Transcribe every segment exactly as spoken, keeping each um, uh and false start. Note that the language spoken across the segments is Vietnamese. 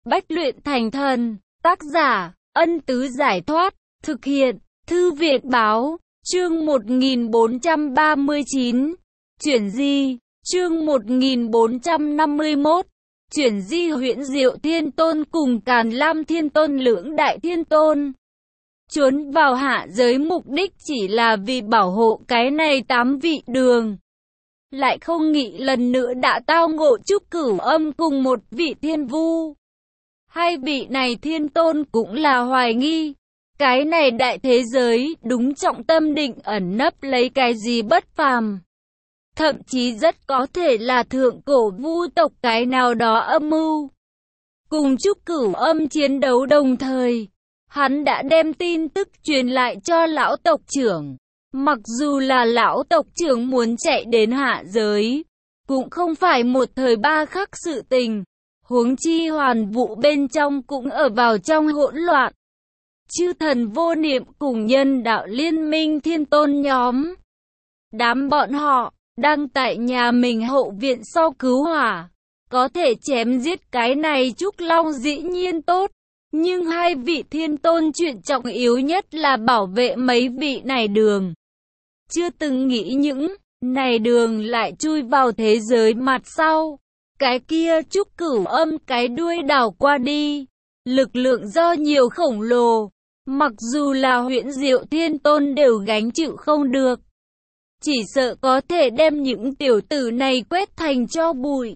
bách luyện thành thần. Tác giả, Ân Tứ Giải Thoát. Thực hiện, Thư viện Báo. Chương một nghìn bốn trăm ba mươi chín. Chuyển di. Chương một nghìn bốn trăm năm mươi mốt. Chuyển di Huyễn Diệu Thiên Tôn cùng Càn Lam Thiên Tôn lưỡng đại thiên tôn trốn vào hạ giới, mục đích chỉ là vì bảo hộ cái này tám vị đường. Lại không nghĩ lần nữa đã tao ngộ Trúc Cửu Âm cùng một vị thiên vu. Hai vị này thiên tôn cũng là hoài nghi, cái này đại thế giới đúng trọng tâm định ẩn nấp lấy cái gì bất phàm. Thậm chí rất có thể là thượng cổ vu tộc cái nào đó âm mưu. Cùng Trúc Cửu Âm chiến đấu đồng thời, hắn đã đem tin tức truyền lại cho lão tộc trưởng. Mặc dù là lão tộc trưởng muốn chạy đến hạ giới, cũng không phải một thời ba khắc sự tình. Huống chi hoàn vũ bên trong cũng ở vào trong hỗn loạn. Chư thần vô niệm cùng nhân đạo liên minh thiên tôn nhóm, đám bọn họ đang tại nhà mình hậu viện sau cứu hỏa. Có thể chém giết cái này Trúc Long dĩ nhiên tốt, nhưng hai vị thiên tôn chuyện trọng yếu nhất là bảo vệ mấy vị này đường. Chưa từng nghĩ những này đường lại chui vào thế giới mặt sau. Cái kia Trúc Cửu Âm cái đuôi đảo qua đi, lực lượng do nhiều khổng lồ, mặc dù là Huyễn Diệu Thiên Tôn đều gánh chịu không được. Chỉ sợ có thể đem những tiểu tử này quét thành tro bụi.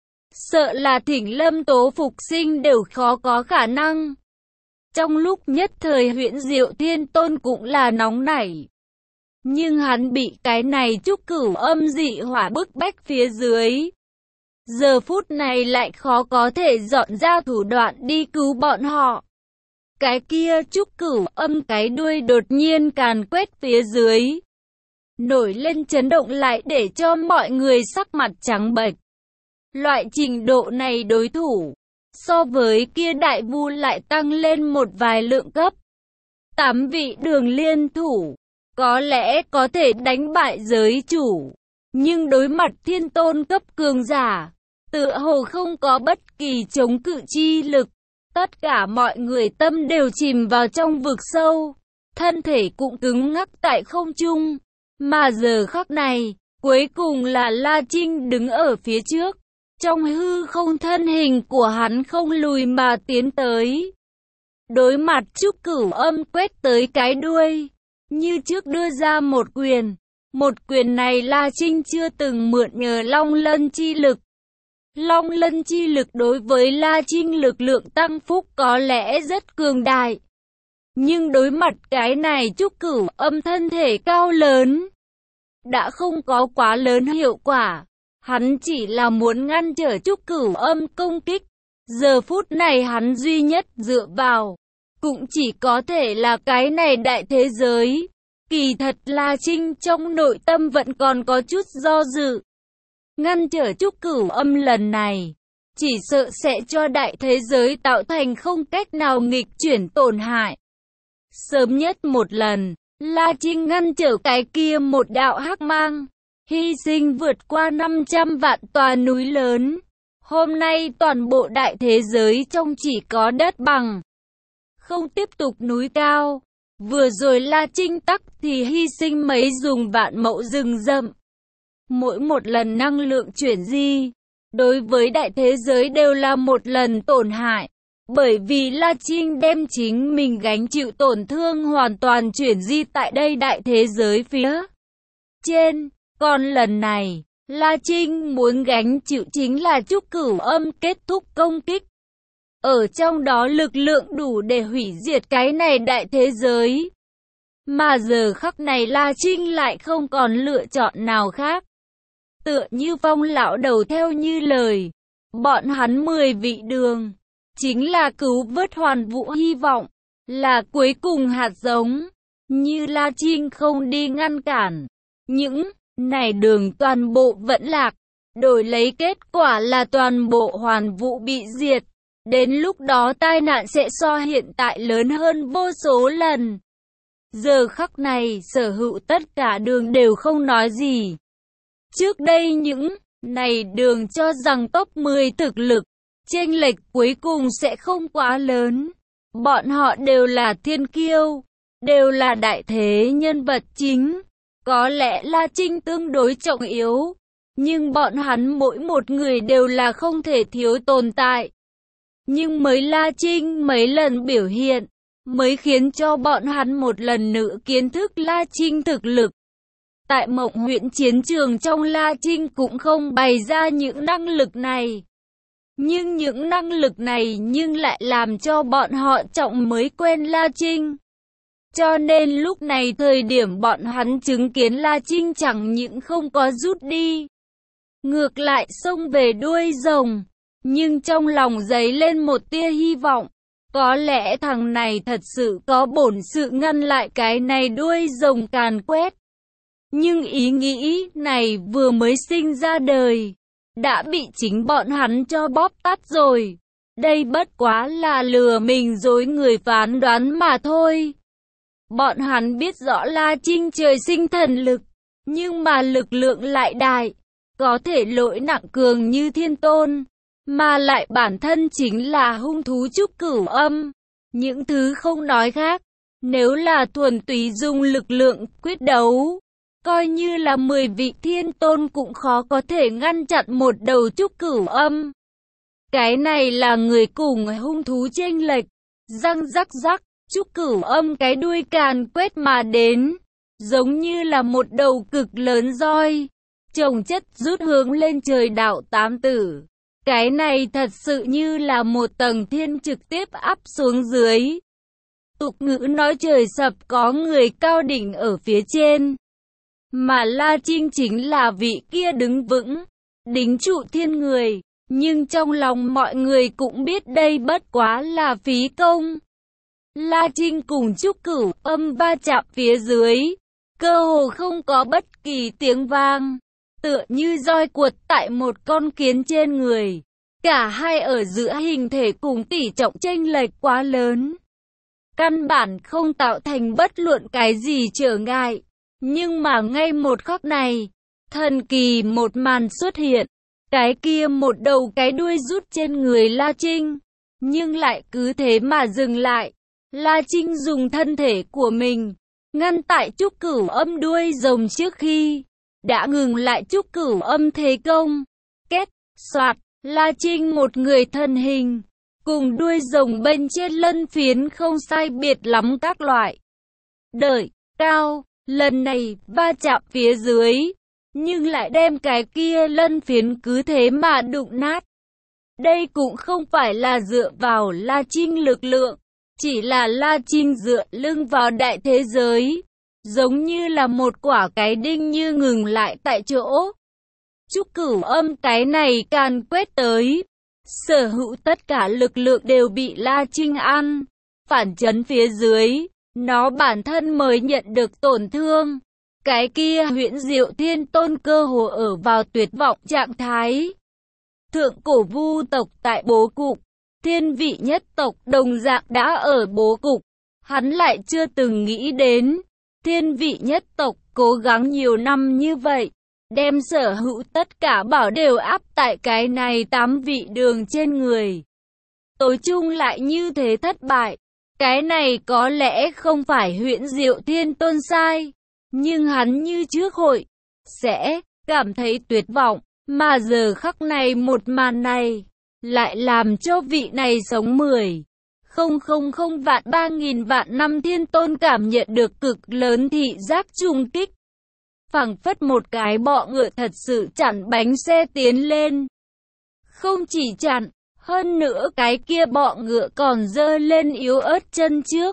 Sợ là Thỉnh Lâm Tố phục sinh đều khó có khả năng. Trong lúc nhất thời Huyễn Diệu Thiên Tôn cũng là nóng nảy. Nhưng hắn bị cái này Trúc Cửu Âm dị hỏa bức bách phía dưới. Giờ phút này lại khó có thể dọn ra thủ đoạn đi cứu bọn họ. Cái kia Trúc Cửu Âm cái đuôi đột nhiên càn quét phía dưới, nổi lên chấn động lại để cho mọi người sắc mặt trắng bệch. Loại trình độ này đối thủ, so với kia đại vu lại tăng lên một vài lượng cấp. Tám vị đường liên thủ, có lẽ có thể đánh bại giới chủ. Nhưng đối mặt thiên tôn cấp cường giả, tựa hồ không có bất kỳ chống cự chi lực. Tất cả mọi người tâm đều chìm vào trong vực sâu, thân thể cũng cứng ngắc tại không trung. Mà giờ khắc này, cuối cùng là La Trinh đứng ở phía trước. Trong hư không thân hình của hắn không lùi mà tiến tới. Đối mặt Trúc Cửu Âm quét tới cái đuôi, như trước đưa ra một quyền. Một quyền này La Trinh chưa từng mượn nhờ Long Lân chi lực. Long Lân chi lực đối với La Trinh lực lượng tăng phúc có lẽ rất cường đại. Nhưng đối mặt cái này Trúc Cửu Âm thân thể cao lớn, đã không có quá lớn hiệu quả. Hắn chỉ là muốn ngăn trở Trúc Cửu Âm công kích. Giờ phút này hắn duy nhất dựa vào, cũng chỉ có thể là cái này đại thế giới. Kỳ thật La Trinh trong nội tâm vẫn còn có chút do dự. Ngăn trở Trúc Cửu Âm lần này, chỉ sợ sẽ cho đại thế giới tạo thành không cách nào nghịch chuyển tổn hại. Sớm nhất một lần, La Trinh ngăn trở cái kia một đạo hắc mang, hy sinh vượt qua năm trăm vạn tòa núi lớn. Hôm nay toàn bộ đại thế giới trông chỉ có đất bằng, không tiếp tục núi cao. Vừa rồi La Trinh tắc thì hy sinh mấy dùng vạn mẫu rừng rậm. Mỗi một lần năng lượng chuyển di, đối với đại thế giới đều là một lần tổn hại. Bởi vì La Trinh đem chính mình gánh chịu tổn thương hoàn toàn chuyển di tại đây đại thế giới phía trên. Còn lần này, La Trinh muốn gánh chịu chính là Trúc Cửu Âm kết thúc công kích. Ở trong đó lực lượng đủ để hủy diệt cái này đại thế giới. Mà giờ khắc này La Trinh lại không còn lựa chọn nào khác. Tựa như Phong lão đầu theo như lời, bọn hắn mười vị đường, chính là cứu vớt hoàn vũ hy vọng, là cuối cùng hạt giống. Như La Trinh không đi ngăn cản, những này đường toàn bộ vẫn lạc, đổi lấy kết quả là toàn bộ hoàn vũ bị diệt. Đến lúc đó tai nạn sẽ so hiện tại lớn hơn vô số lần. Giờ khắc này sở hữu tất cả đường đều không nói gì. Trước đây những này đường cho rằng top mười thực lực chênh lệch cuối cùng sẽ không quá lớn. Bọn họ đều là thiên kiêu, đều là đại thế nhân vật chính. Có lẽ La Trinh tương đối trọng yếu, nhưng bọn hắn mỗi một người đều là không thể thiếu tồn tại. Nhưng mới La Trinh mấy lần biểu hiện, mới khiến cho bọn hắn một lần nữa kiến thức La Trinh thực lực. Tại Mộng Huyễn chiến trường trong, La Trinh cũng không bày ra những năng lực này. Nhưng những năng lực này nhưng lại làm cho bọn họ trọng mới quen La Trinh. Cho nên lúc này thời điểm bọn hắn chứng kiến La Trinh chẳng những không có rút đi, ngược lại xông về đuôi rồng. Nhưng trong lòng dấy lên một tia hy vọng. Có lẽ thằng này thật sự có bổn sự ngăn lại cái này đuôi rồng càn quét. Nhưng ý nghĩ này vừa mới sinh ra đời, đã bị chính bọn hắn cho bóp tắt rồi. Đây bất quá là lừa mình dối người phán đoán mà thôi. Bọn hắn biết rõ La Trinh trời sinh thần lực, nhưng mà lực lượng lại đại, có thể lỗi nặng cường như thiên tôn, mà lại bản thân chính là hung thú trúc cửu âm. Những thứ không nói khác, nếu là thuần túy dùng lực lượng quyết đấu, coi như là mười vị thiên tôn cũng khó có thể ngăn chặn một đầu trúc cửu âm. Cái này là người cùng hung thú chênh lệch. Răng rắc rắc, trúc cửu âm cái đuôi càn quét mà đến, giống như là một đầu cực lớn roi, chồng chất rút hướng lên trời đạo tám tử. Cái này thật sự như là một tầng thiên trực tiếp áp xuống dưới. Tục ngữ nói trời sập có người cao đỉnh ở phía trên, mà La Trinh chính là vị kia đứng vững, đính trụ thiên người. Nhưng trong lòng mọi người cũng biết đây bất quá là phí công. La Trinh cùng trúc cửu âm va chạm phía dưới, cơ hồ không có bất kỳ tiếng vang, tựa như roi cuột tại một con kiến trên người. Cả hai ở giữa hình thể cùng tỷ trọng chênh lệch quá lớn, căn bản không tạo thành bất luận cái gì trở ngại. Nhưng mà ngay một khắc này, thần kỳ một màn xuất hiện. Cái kia một đầu cái đuôi rút trên người La Trinh, nhưng lại cứ thế mà dừng lại. La Trinh dùng thân thể của mình ngăn tại trúc cửu âm đuôi rồng trước khi đã ngừng lại trúc cửu âm thế công. Két, soạt, La Trinh một người thân hình cùng đuôi rồng bên trên lân phiến không sai biệt lắm các loại. Đợi, cao, lần này va chạm phía dưới, nhưng lại đem cái kia lân phiến cứ thế mà đụng nát. Đây cũng không phải là dựa vào La Trinh lực lượng, chỉ là La Trinh dựa lưng vào đại thế giới, giống như là một quả cái đinh như ngừng lại tại chỗ. Trúc cửu âm cái này càn quét tới, sở hữu tất cả lực lượng đều bị La Trinh ăn, phản chấn phía dưới, nó bản thân mới nhận được tổn thương. Cái kia huyễn diệu thiên tôn cơ hồ ở vào tuyệt vọng trạng thái. Thượng cổ vu tộc tại bố cục, thiên vị nhất tộc đồng dạng đã ở bố cục. Hắn lại chưa từng nghĩ đến, thiên vị nhất tộc cố gắng nhiều năm như vậy, đem sở hữu tất cả bảo đều áp tại cái này tám vị đường trên người. Tối chung lại như thế thất bại. Cái này có lẽ không phải huyễn diệu thiên tôn sai, nhưng hắn như trước hội sẽ cảm thấy tuyệt vọng, mà giờ khắc này một màn này lại làm cho vị này sống mười không không không vạn ba nghìn vạn năm thiên tôn cảm nhận được cực lớn thị giác trùng kích. Phảng phất một cái bọ ngựa thật sự chặn bánh xe tiến lên. Không chỉ chặn, hơn nữa cái kia bọ ngựa còn giơ lên yếu ớt chân trước,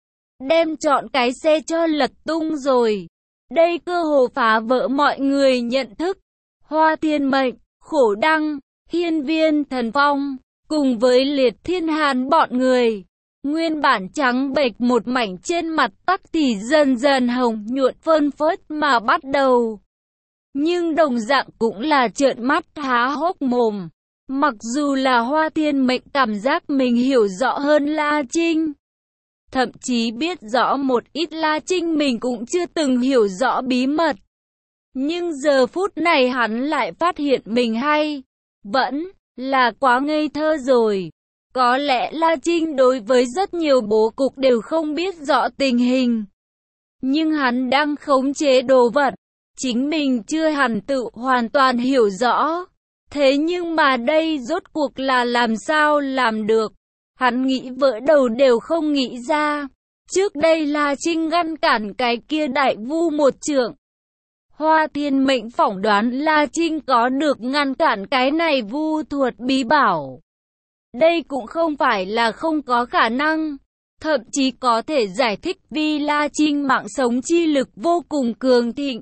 đem trọn cái xe cho lật tung rồi. Đây cơ hồ phá vỡ mọi người nhận thức. Hoa Thiên Mệnh, Khổ Đăng, Hiên Viên Thần Phong, cùng với Liệt Thiên Hàn bọn người, nguyên bản trắng bệch một mảnh trên mặt tắc thì dần dần hồng nhuận phơn phớt mà bắt đầu. Nhưng đồng dạng cũng là trợn mắt há hốc mồm. Mặc dù là Hoa Thiên Mệnh cảm giác mình hiểu rõ hơn La Trinh, thậm chí biết rõ một ít La Trinh mình cũng chưa từng hiểu rõ bí mật. Nhưng giờ phút này hắn lại phát hiện mình hay vẫn là quá ngây thơ rồi. Có lẽ La Trinh đối với rất nhiều bố cục đều không biết rõ tình hình. Nhưng hắn đang khống chế đồ vật. Chính mình chưa hẳn tự hoàn toàn hiểu rõ. Thế nhưng mà đây rốt cuộc là làm sao làm được. Hắn nghĩ vỡ đầu đều không nghĩ ra. Trước đây La Trinh ngăn cản cái kia đại vu một trượng. Hoa Thiên Mệnh phỏng đoán La Trinh có được ngăn cản cái này vu thuật bí bảo. Đây cũng không phải là không có khả năng. Thậm chí có thể giải thích vì La Trinh mạng sống chi lực vô cùng cường thịnh.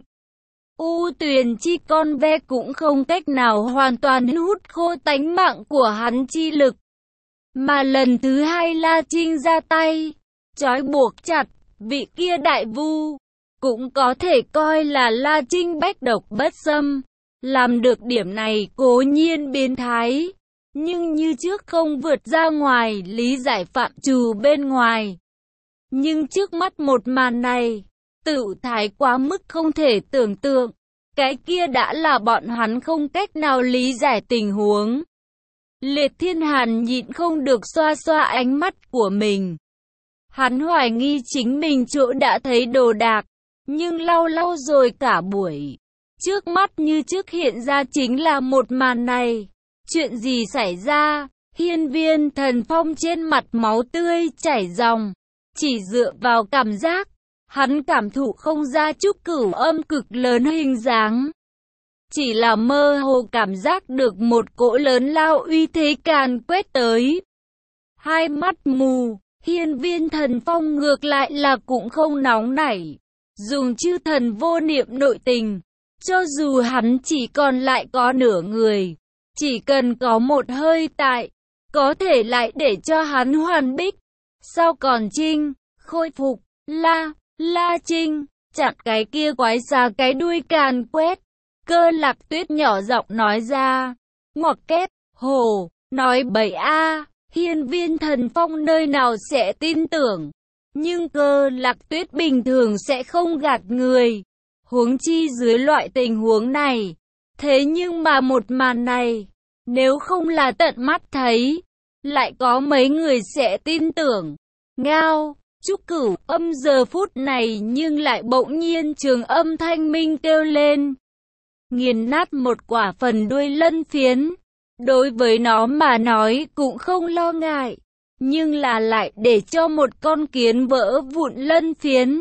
U Tuyền chi con ve cũng không cách nào hoàn toàn hút khô tánh mạng của hắn chi lực. Mà lần thứ hai La Trinh ra tay, trói buộc chặt, vị kia đại vu, cũng có thể coi là La Trinh bách độc bất xâm. Làm được điểm này cố nhiên biến thái, nhưng như trước không vượt ra ngoài lý giải phạm trù bên ngoài. Nhưng trước mắt một màn này, tự thái quá mức không thể tưởng tượng. Cái kia đã là bọn hắn không cách nào lý giải tình huống. Liệt Thiên Hàn nhịn không được xoa xoa ánh mắt của mình. Hắn hoài nghi chính mình chỗ đã thấy đồ đạc, nhưng lau lau rồi cả buổi. Trước mắt như trước hiện ra chính là một màn này. Chuyện gì xảy ra? Hiên Viên Thần Phong trên mặt máu tươi chảy ròng. Chỉ dựa vào cảm giác, hắn cảm thụ không ra chút cửu âm cực lớn hình dáng. Chỉ là mơ hồ cảm giác được một cỗ lớn lao uy thế càn quét tới. Hai mắt mù, Hiên Viên Thần Phong ngược lại là cũng không nóng nảy. Dùng chư thần vô niệm nội tình, cho dù hắn chỉ còn lại có nửa người, chỉ cần có một hơi tại, có thể lại để cho hắn hoàn bích. Sao còn Trinh, khôi phục, La, La Trinh, chặn cái kia quái xà cái đuôi càn quét. Cơ Lạc Tuyết nhỏ giọng nói ra, ngoặc kép, hồ, nói bậy a. Hiên Viên Thần Phong nơi nào sẽ tin tưởng. Nhưng Cơ Lạc Tuyết bình thường sẽ không gạt người. Huống chi dưới loại tình huống này. Thế nhưng mà một màn này, nếu không là tận mắt thấy, lại có mấy người sẽ tin tưởng. Ngao, Trúc Cửu âm giờ phút này nhưng lại bỗng nhiên trường âm thanh minh kêu lên. Nghiền nát một quả phần đuôi lân phiến. Đối với nó mà nói cũng không lo ngại. Nhưng là lại để cho một con kiến vỡ vụn lân phiến.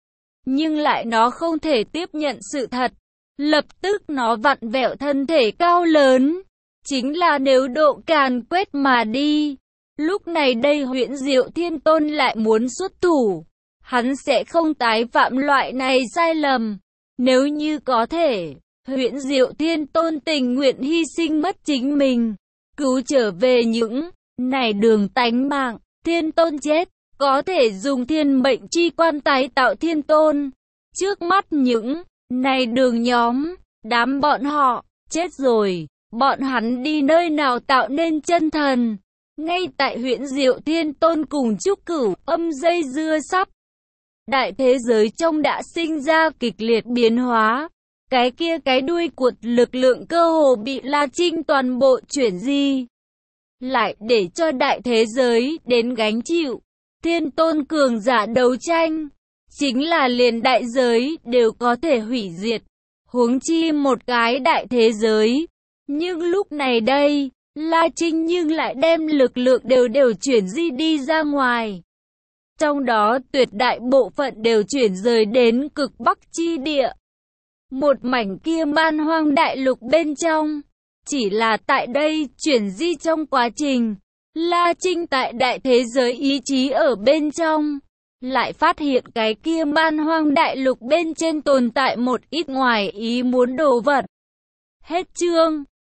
Nhưng lại nó không thể tiếp nhận sự thật. Lập tức nó vặn vẹo thân thể cao lớn. Chính là nếu độ càn quét mà đi. Lúc này đây Huyễn Diệu Thiên Tôn lại muốn xuất thủ. Hắn sẽ không tái phạm loại này sai lầm. Nếu như có thể, Huyễn Diệu Thiên Tôn tình nguyện hy sinh mất chính mình. Cứu trở về những này đường tánh mạng. Thiên Tôn chết, có thể dùng thiên mệnh chi quan tái tạo Thiên Tôn. Trước mắt những này đường nhóm, đám bọn họ, chết rồi. Bọn hắn đi nơi nào tạo nên chân thần. Ngay tại Huyễn Diệu Thiên Tôn cùng Trúc Cửu âm dây dưa sắp. Đại thế giới trong đã sinh ra kịch liệt biến hóa. Cái kia cái đuôi cuột lực lượng cơ hồ bị La Trinh toàn bộ chuyển di. Lại để cho đại thế giới đến gánh chịu. Thiên Tôn cường giả đấu tranh. Chính là liền đại giới đều có thể hủy diệt. Huống chi một cái đại thế giới. Nhưng lúc này đây, La Trinh nhưng lại đem lực lượng đều đều chuyển di đi ra ngoài. Trong đó tuyệt đại bộ phận đều chuyển rời đến cực bắc chi địa. Một mảnh kia man hoang đại lục bên trong. Chỉ là tại đây chuyển di trong quá trình, La Trinh tại đại thế giới ý chí ở bên trong. Lại phát hiện cái kia man hoang đại lục bên trên tồn tại một ít ngoài ý muốn đồ vật. Hết chương.